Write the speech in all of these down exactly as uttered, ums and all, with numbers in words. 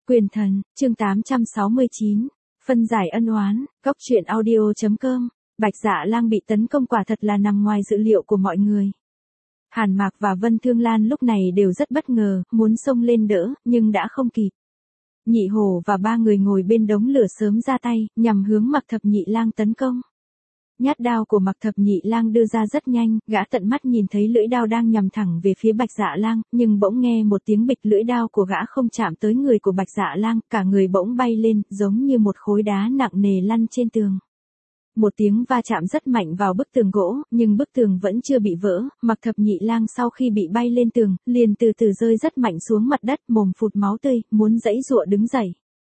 Quyền thần, chương tám trăm sáu mươi chín. Phân giải ân oán, góc truyện audio.com. Bạch Dạ Lang bị tấn công quả thật là nằm ngoài dự liệu của mọi người. Hàn Mạc và Vân Thương Lan lúc này đều rất bất ngờ, muốn xông lên đỡ, nhưng đã không kịp. Nhị Hổ và ba người ngồi bên đống lửa sớm ra tay, nhằm hướng Mạc Thập Nhị Lang tấn công. Nhát đao của Mạc Thập Nhị Lang đưa ra rất nhanh, gã tận mắt nhìn thấy lưỡi đao đang nhằm thẳng về phía Bạch Dạ Lang, nhưng bỗng nghe một tiếng bịch, lưỡi đao của gã không chạm tới người của Bạch Dạ Lang, cả người bỗng bay lên, giống như một khối đá nặng nề lăn trên tường. Một tiếng va chạm rất mạnh vào bức tường gỗ, nhưng bức tường vẫn chưa bị vỡ, Mạc Thập Nhị Lang sau khi bị bay lên tường, liền từ từ rơi rất mạnh xuống mặt đất, mồm phụt máu tươi, muốn giãy giụa đứng dậy.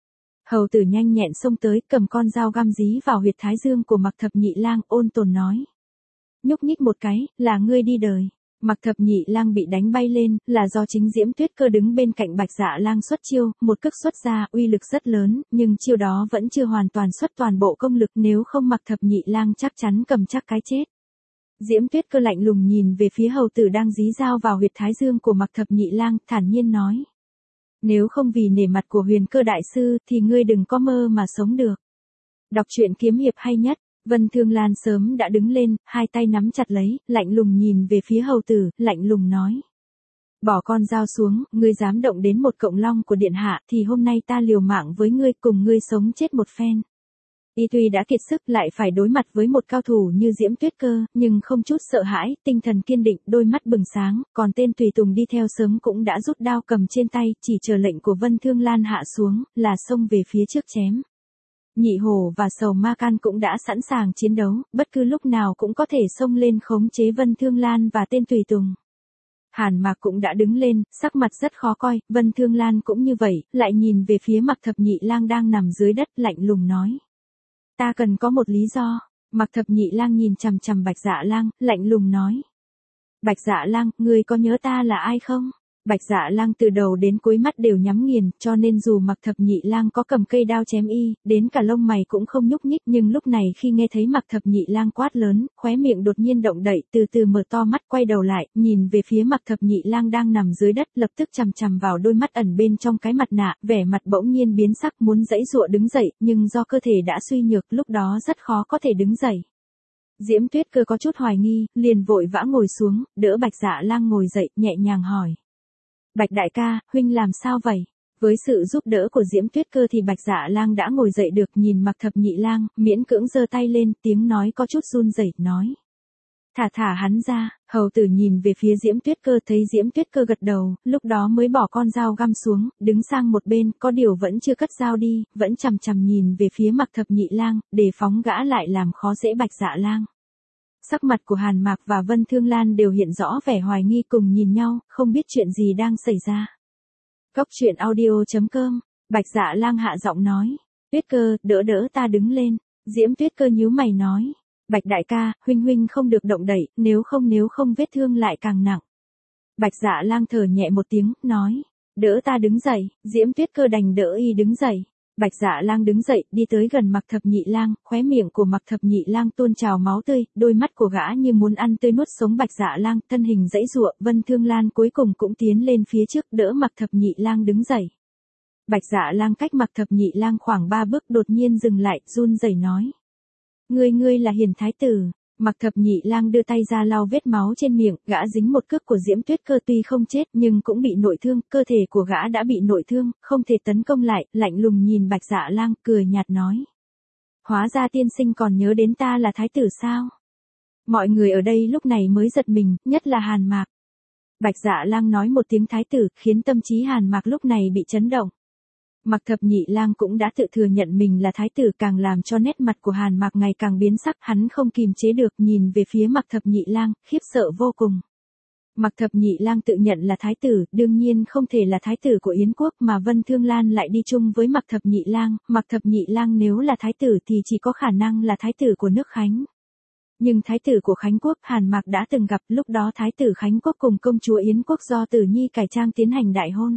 Hầu tử nhanh nhẹn xông tới, cầm con dao găm dí vào huyệt thái dương của Mạc Thập Nhị Lang, ôn tồn nói: "Nhúc nhích một cái, là ngươi đi đời." Mạc Thập Nhị Lang bị đánh bay lên, là do chính Diễm Tuyết Cơ đứng bên cạnh Bạch Dạ Lang xuất chiêu, một cước xuất ra, uy lực rất lớn, nhưng chiêu đó vẫn chưa hoàn toàn xuất toàn bộ công lực, nếu không Mạc Thập Nhị Lang chắc chắn cầm chắc cái chết. Diễm Tuyết Cơ lạnh lùng nhìn về phía hầu tử đang dí dao vào huyệt thái dương của Mạc Thập Nhị Lang, thản nhiên nói: "Nếu không vì nể mặt của Huyền Cơ đại sư, thì ngươi đừng có mơ mà sống được." Đọc truyện kiếm hiệp hay nhất. Vân Thương Lan sớm đã đứng lên, hai tay nắm chặt lấy, lạnh lùng nhìn về phía hầu tử, lạnh lùng nói: "Bỏ con dao xuống, ngươi dám động đến một cộng long của điện hạ, thì hôm nay ta liều mạng với ngươi, cùng ngươi sống chết một phen." Y tuy đã kiệt sức lại phải đối mặt với một cao thủ như Diễm Tuyết Cơ, nhưng không chút sợ hãi, tinh thần kiên định, đôi mắt bừng sáng, còn tên tùy tùng đi theo sớm cũng đã rút đao cầm trên tay, chỉ chờ lệnh của Vân Thương Lan hạ xuống, là xông về phía trước chém. Nhị Hổ và Sầu Ma Can cũng đã sẵn sàng chiến đấu, bất cứ lúc nào cũng có thể xông lên khống chế Vân Thương Lan và tên tùy tùng. Hàn Mạc cũng đã đứng lên, sắc mặt rất khó coi, Vân Thương Lan cũng như vậy, lại nhìn về phía Mạc Thập Nhị Lang đang nằm dưới đất, lạnh lùng nói: "Ta cần có một lý do." Mạc Thập Nhị Lang nhìn chằm chằm Bạch Dạ Lang, lạnh lùng nói: "Bạch Dạ Lang, ngươi có nhớ ta là ai không?" Bạch Dạ Lang từ đầu đến cuối mắt đều nhắm nghiền, cho nên dù Mạc Thập Nhị Lang có cầm cây đao chém y, đến cả lông mày cũng không nhúc nhích, nhưng lúc này khi nghe thấy Mạc Thập Nhị Lang quát lớn, khóe miệng đột nhiên động đậy, từ từ mở to mắt, quay đầu lại, nhìn về phía Mạc Thập Nhị Lang đang nằm dưới đất, lập tức chằm chằm vào đôi mắt ẩn bên trong cái mặt nạ, vẻ mặt bỗng nhiên biến sắc, muốn giãy giụa đứng dậy, nhưng do cơ thể đã suy nhược, lúc đó rất khó có thể đứng dậy. Diễm Tuyết Cơ có chút hoài nghi, liền vội vã ngồi xuống, đỡ Bạch Dạ Lang ngồi dậy, nhẹ nhàng hỏi: "Bạch đại ca, huynh làm sao vậy?" Với sự giúp đỡ của Diễm Tuyết Cơ thì Bạch Dạ Lang đã ngồi dậy được, nhìn Mạc Thập Nhị Lang, miễn cưỡng giơ tay lên, tiếng nói có chút run rẩy, nói: "Thả thả hắn ra." Hầu tử nhìn về phía Diễm Tuyết Cơ, thấy Diễm Tuyết Cơ gật đầu, lúc đó mới bỏ con dao găm xuống, đứng sang một bên, có điều vẫn chưa cất dao đi, vẫn chằm chằm nhìn về phía Mạc Thập Nhị Lang, đề phóng gã lại làm khó dễ Bạch Dạ Lang. Sắc mặt của Hàn Mạc và Vân Thương Lan đều hiện rõ vẻ hoài nghi, cùng nhìn nhau, không biết chuyện gì đang xảy ra. Góc truyện audio.com. Bạch Dạ Lang hạ giọng nói: "Tuyết Cơ, đỡ đỡ ta đứng lên." Diễm Tuyết Cơ nhíu mày nói: "Bạch đại ca, huynh huynh không được động đậy, nếu không nếu không vết thương lại càng nặng." Bạch Dạ Lang thở nhẹ một tiếng, nói: "Đỡ ta đứng dậy." Diễm Tuyết Cơ đành đỡ y đứng dậy. Bạch Dạ Lang đứng dậy, đi tới gần Mạc Thập Nhị Lang, khóe miệng của Mạc Thập Nhị Lang tuôn trào máu tươi, đôi mắt của gã như muốn ăn tươi nuốt sống Bạch Dạ Lang, thân hình giãy giụa, Vân Thương Lan cuối cùng cũng tiến lên phía trước, đỡ Mạc Thập Nhị Lang đứng dậy. Bạch Dạ Lang cách Mạc Thập Nhị Lang khoảng ba bước, đột nhiên dừng lại, run rẩy nói: "Ngươi ngươi là Hiền thái tử." Mạc Thập Nhị Lang đưa tay ra lau vết máu trên miệng, gã dính một cước của Diễm Tuyết Cơ, tuy không chết nhưng cũng bị nội thương, cơ thể của gã đã bị nội thương, không thể tấn công lại, lạnh lùng nhìn Bạch Dạ Lang, cười nhạt nói: "Hóa ra tiên sinh còn nhớ đến ta là thái tử sao?" Mọi người ở đây lúc này mới giật mình, nhất là Hàn Mạc. Bạch Dạ Lang nói một tiếng thái tử, khiến tâm trí Hàn Mạc lúc này bị chấn động. Mạc Thập Nhị Lang cũng đã tự thừa nhận mình là thái tử, càng làm cho nét mặt của Hàn Mạc ngày càng biến sắc, hắn không kìm chế được, nhìn về phía Mạc Thập Nhị Lang, khiếp sợ vô cùng. Mạc Thập Nhị Lang tự nhận là thái tử, đương nhiên không thể là thái tử của Yến quốc, mà Vân Thương Lan lại đi chung với Mạc Thập Nhị Lang, Mạc Thập Nhị Lang nếu là thái tử thì chỉ có khả năng là thái tử của nước Khánh. Nhưng thái tử của Khánh quốc, Hàn Mạc đã từng gặp, lúc đó thái tử Khánh quốc cùng công chúa Yến quốc do Tử Nhi cải trang tiến hành đại hôn.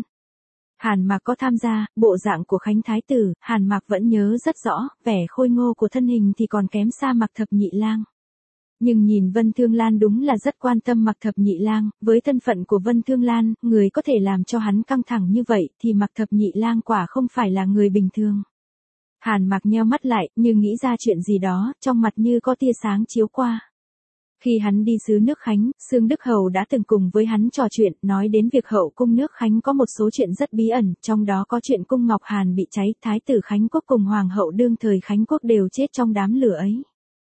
Hàn Mạc có tham gia, bộ dạng của Khánh thái tử, Hàn Mạc vẫn nhớ rất rõ, vẻ khôi ngô của thân hình thì còn kém xa Mạc Thập Nhị Lang. Nhưng nhìn Vân Thương Lan đúng là rất quan tâm Mạc Thập Nhị Lang, với thân phận của Vân Thương Lan, người có thể làm cho hắn căng thẳng như vậy thì Mạc Thập Nhị Lang quả không phải là người bình thường. Hàn Mạc nheo mắt lại, như nghĩ ra chuyện gì đó, trong mặt như có tia sáng chiếu qua. Khi hắn đi xứ nước Khánh, Sương Đức Hầu đã từng cùng với hắn trò chuyện, nói đến việc hậu cung nước Khánh có một số chuyện rất bí ẩn, trong đó có chuyện cung Ngọc Hàn bị cháy, thái tử Khánh Quốc cùng hoàng hậu đương thời Khánh Quốc đều chết trong đám lửa ấy.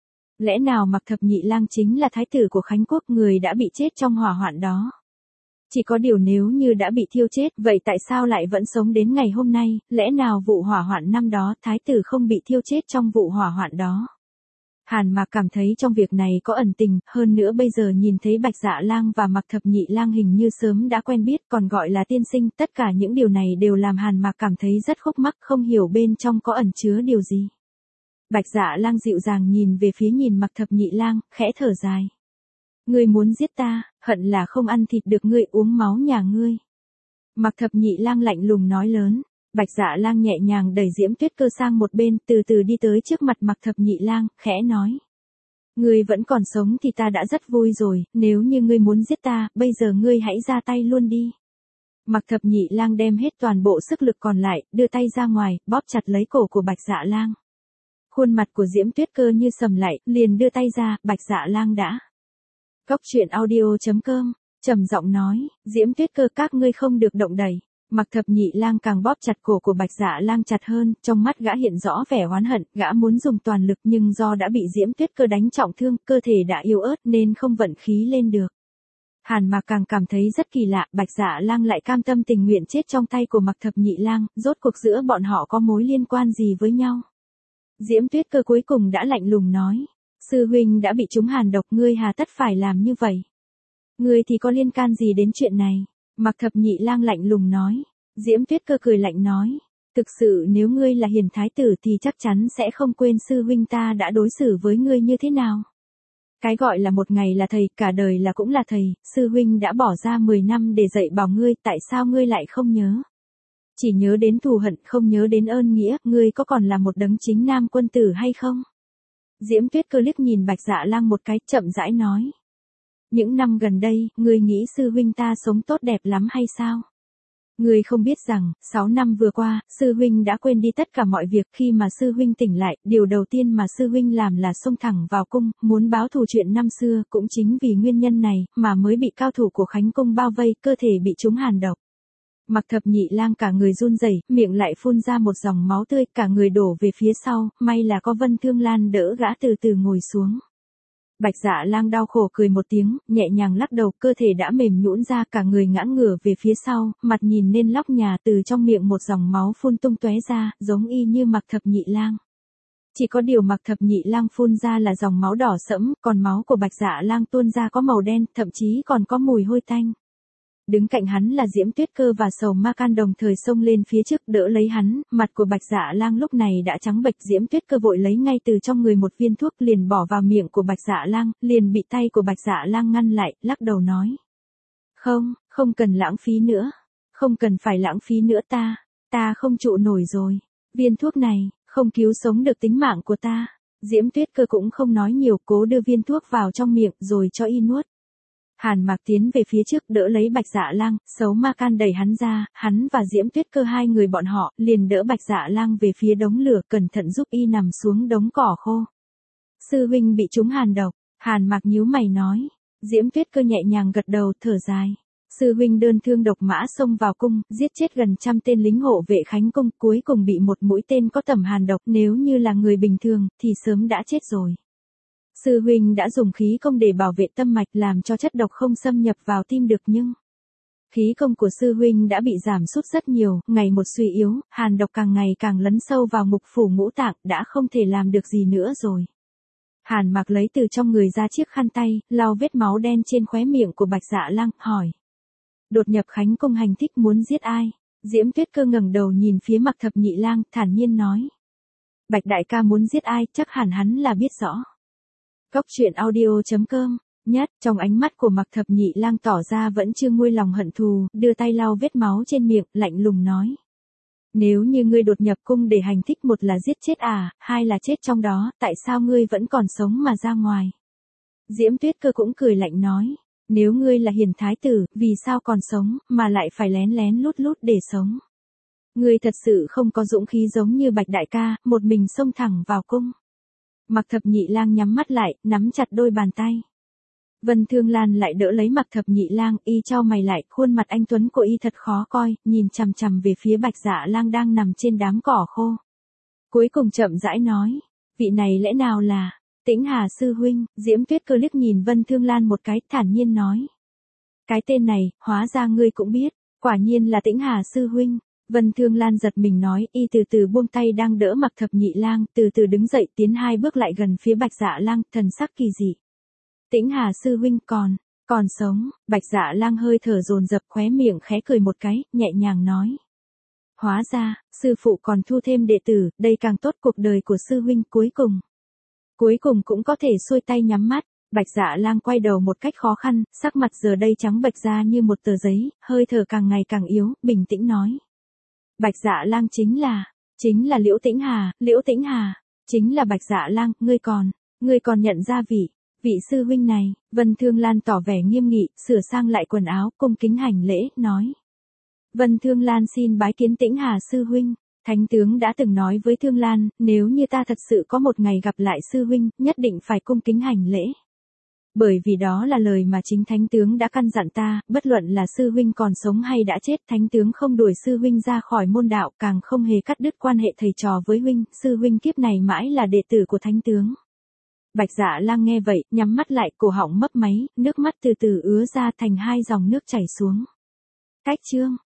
Lẽ nào Mạc Thập Nhị Lang chính là thái tử của Khánh Quốc, người đã bị chết trong hỏa hoạn đó? Chỉ có điều nếu như đã bị thiêu chết, vậy tại sao lại vẫn sống đến ngày hôm nay, lẽ nào vụ hỏa hoạn năm đó thái tử không bị thiêu chết trong vụ hỏa hoạn đó? Hàn Mạc cảm thấy trong việc này có ẩn tình, hơn nữa bây giờ nhìn thấy Bạch Dạ Lang và Mạc Thập Nhị Lang hình như sớm đã quen biết, còn gọi là tiên sinh, tất cả những điều này đều làm Hàn Mạc cảm thấy rất khúc mắc, không hiểu bên trong có ẩn chứa điều gì. Bạch Dạ Lang dịu dàng nhìn về phía nhìn Mạc Thập Nhị Lang, khẽ thở dài. Ngươi muốn giết ta, hận là không ăn thịt được ngươi, uống máu nhà ngươi. Mạc Thập Nhị Lang lạnh lùng nói lớn. Bạch Dạ Lang nhẹ nhàng đẩy Diễm Tuyết Cơ sang một bên, từ từ đi tới trước mặt Mạc Thập Nhị Lang, khẽ nói. Ngươi vẫn còn sống thì ta đã rất vui rồi, nếu như ngươi muốn giết ta, bây giờ ngươi hãy ra tay luôn đi. Mạc Thập Nhị Lang đem hết toàn bộ sức lực còn lại, đưa tay ra ngoài, bóp chặt lấy cổ của Bạch Dạ Lang. Khuôn mặt của Diễm Tuyết Cơ như sầm lại, liền đưa tay ra, Bạch Dạ Lang đã. Cốc truyện audio chấm com, trầm giọng nói, Diễm Tuyết Cơ, các ngươi không được động đẩy. Mạc Thập Nhị Lang càng bóp chặt cổ của Bạch Dạ Lang chặt hơn, trong mắt gã hiện rõ vẻ oán hận, gã muốn dùng toàn lực nhưng do đã bị Diễm Tuyết Cơ đánh trọng thương, cơ thể đã yếu ớt nên không vận khí lên được. Hàn Mạc càng cảm thấy rất kỳ lạ, Bạch Dạ Lang lại cam tâm tình nguyện chết trong tay của Mạc Thập Nhị Lang, rốt cuộc giữa bọn họ có mối liên quan gì với nhau? Diễm Tuyết Cơ cuối cùng đã lạnh lùng nói, sư huynh đã bị trúng hàn độc, ngươi hà tất phải làm như vậy? Ngươi thì có liên can gì đến chuyện này? Mạc Thập Nhị Lang lạnh lùng nói. Diễm Tuyết Cơ cười lạnh nói, thực sự nếu ngươi là hiền thái tử thì chắc chắn sẽ không quên sư huynh ta đã đối xử với ngươi như thế nào. Cái gọi là một ngày là thầy, cả đời là cũng là thầy, sư huynh đã bỏ ra mười năm để dạy bảo ngươi, tại sao ngươi lại không nhớ? Chỉ nhớ đến thù hận, không nhớ đến ơn nghĩa, ngươi có còn là một đấng chính nam quân tử hay không? Diễm Tuyết Cơ liếc nhìn Bạch Dạ Lang một cái, chậm rãi nói. Những năm gần đây, ngươi nghĩ sư huynh ta sống tốt đẹp lắm hay sao? Ngươi không biết rằng, sáu năm vừa qua, sư huynh đã quên đi tất cả mọi việc, khi mà sư huynh tỉnh lại, điều đầu tiên mà sư huynh làm là xông thẳng vào cung, muốn báo thù chuyện năm xưa, cũng chính vì nguyên nhân này, mà mới bị cao thủ của Khánh Cung bao vây, cơ thể bị trúng hàn độc. Mạc Thập Nhị Lang cả người run rẩy, miệng lại phun ra một dòng máu tươi, cả người đổ về phía sau, may là có Vân Thương Lan đỡ gã từ từ ngồi xuống. Bạch Dạ Lang đau khổ cười một tiếng, nhẹ nhàng lắc đầu, cơ thể đã mềm nhũn ra, cả người ngã ngửa về phía sau, mặt nhìn nên lóc nhà, từ trong miệng một dòng máu phun tung tóe ra, giống y như Mạc Thập Nhị Lang. Chỉ có điều Mạc Thập Nhị Lang phun ra là dòng máu đỏ sẫm, còn máu của Bạch Dạ Lang tuôn ra có màu đen, thậm chí còn có mùi hôi tanh. Đứng cạnh hắn là Diễm Tuyết Cơ và Sầu Ma Can đồng thời xông lên phía trước đỡ lấy hắn, mặt của Bạch Dạ Lang lúc này đã trắng bệch. Diễm Tuyết Cơ vội lấy ngay từ trong người một viên thuốc liền bỏ vào miệng của Bạch Dạ Lang, liền bị tay của Bạch Dạ Lang ngăn lại, lắc đầu nói. Không, không cần lãng phí nữa, không cần phải lãng phí nữa ta, ta không trụ nổi rồi, viên thuốc này, không cứu sống được tính mạng của ta. Diễm Tuyết Cơ cũng không nói nhiều, cố đưa viên thuốc vào trong miệng rồi cho y nuốt. Hàn Mạc tiến về phía trước đỡ lấy Bạch Dạ Lang, Sầu Ma Can đẩy hắn ra, hắn và Diễm Tuyết Cơ hai người bọn họ liền đỡ Bạch Dạ Lang về phía đống lửa, cẩn thận giúp y nằm xuống đống cỏ khô. Sư huynh bị trúng hàn độc, Hàn Mạc nhíu mày nói. Diễm Tuyết Cơ nhẹ nhàng gật đầu, thở dài. Sư huynh đơn thương độc mã xông vào cung, giết chết gần trăm tên lính hộ vệ Khánh Cung, cuối cùng bị một mũi tên có tẩm hàn độc, nếu như là người bình thường thì sớm đã chết rồi. Sư huynh đã dùng khí công để bảo vệ tâm mạch, làm cho chất độc không xâm nhập vào tim được, nhưng khí công của sư huynh đã bị giảm sút rất nhiều, ngày một suy yếu, hàn độc càng ngày càng lấn sâu vào mục phủ ngũ tạng, đã không thể làm được gì nữa rồi. Hàn Mạc lấy từ trong người ra chiếc khăn tay, lau vết máu đen trên khóe miệng của Bạch Dạ Lang, hỏi. Đột nhập Khánh Cung hành thích muốn giết ai? Diễm Tuyết Cơ ngẩng đầu nhìn phía Mạc Thập Nhị Lang, thản nhiên nói. Bạch đại ca muốn giết ai, chắc hẳn hắn là biết rõ. Cốc truyện audio chấm com, nhất, trong ánh mắt của Mạc Thập Nhị Lang tỏ ra vẫn chưa nguôi lòng hận thù, đưa tay lau vết máu trên miệng, lạnh lùng nói. Nếu như ngươi đột nhập cung để hành thích, một là giết chết à, hai là chết trong đó, tại sao ngươi vẫn còn sống mà ra ngoài? Diễm Tuyết Cơ cũng cười lạnh nói, nếu ngươi là hiền thái tử, vì sao còn sống, mà lại phải lén lén lút lút để sống. Ngươi thật sự không có dũng khí giống như Bạch đại ca, một mình xông thẳng vào cung. Mặc Thập Nhị Lang nhắm mắt lại, nắm chặt đôi bàn tay. Vân Thương Lan lại đỡ lấy Mặc Thập Nhị Lang, y chau mày lại, khuôn mặt anh tuấn của y thật khó coi, nhìn chằm chằm về phía Bạch Dạ Lang đang nằm trên đám cỏ khô. Cuối cùng chậm rãi nói, vị này lẽ nào là Tĩnh Hà sư huynh? Diễm Tuyết Cơ liếc nhìn Vân Thương Lan một cái, thản nhiên nói, cái tên này, hóa ra ngươi cũng biết, quả nhiên là Tĩnh Hà sư huynh. Vân Thương Lan giật mình nói, y từ từ buông tay đang đỡ Mặc Thập Nhị Lang, từ từ đứng dậy tiến hai bước lại gần phía Bạch Dạ Lang, thần sắc kỳ dị. Tĩnh Hà sư huynh còn, còn sống. Bạch Dạ Lang hơi thở dồn dập, khóe miệng khẽ cười một cái, nhẹ nhàng nói. Hóa ra, sư phụ còn thu thêm đệ tử, đây càng tốt, cuộc đời của sư huynh cuối cùng. Cuối cùng cũng có thể xuôi tay nhắm mắt. Bạch Dạ Lang quay đầu một cách khó khăn, sắc mặt giờ đây trắng bệch ra như một tờ giấy, hơi thở càng ngày càng yếu, bình tĩnh nói. Bạch Dạ Lang chính là, chính là Liễu Tĩnh Hà, Liễu Tĩnh Hà, chính là Bạch Dạ Lang, ngươi còn, ngươi còn nhận ra vị, vị sư huynh này. Vân Thương Lan tỏ vẻ nghiêm nghị, sửa sang lại quần áo, cung kính hành lễ, nói. Vân Thương Lan xin bái kiến Tĩnh Hà sư huynh. Thánh tướng đã từng nói với Thương Lan, nếu như ta thật sự có một ngày gặp lại sư huynh, nhất định phải cung kính hành lễ. Bởi vì đó là lời mà chính thánh tướng đã căn dặn ta, bất luận là sư huynh còn sống hay đã chết, thánh tướng không đuổi sư huynh ra khỏi môn đạo, càng không hề cắt đứt quan hệ thầy trò với huynh, sư huynh kiếp này mãi là đệ tử của thánh tướng. Bạch Dạ Lang nghe vậy, nhắm mắt lại, cổ họng mấp máy, nước mắt từ từ ứa ra thành hai dòng nước chảy xuống. Cách chương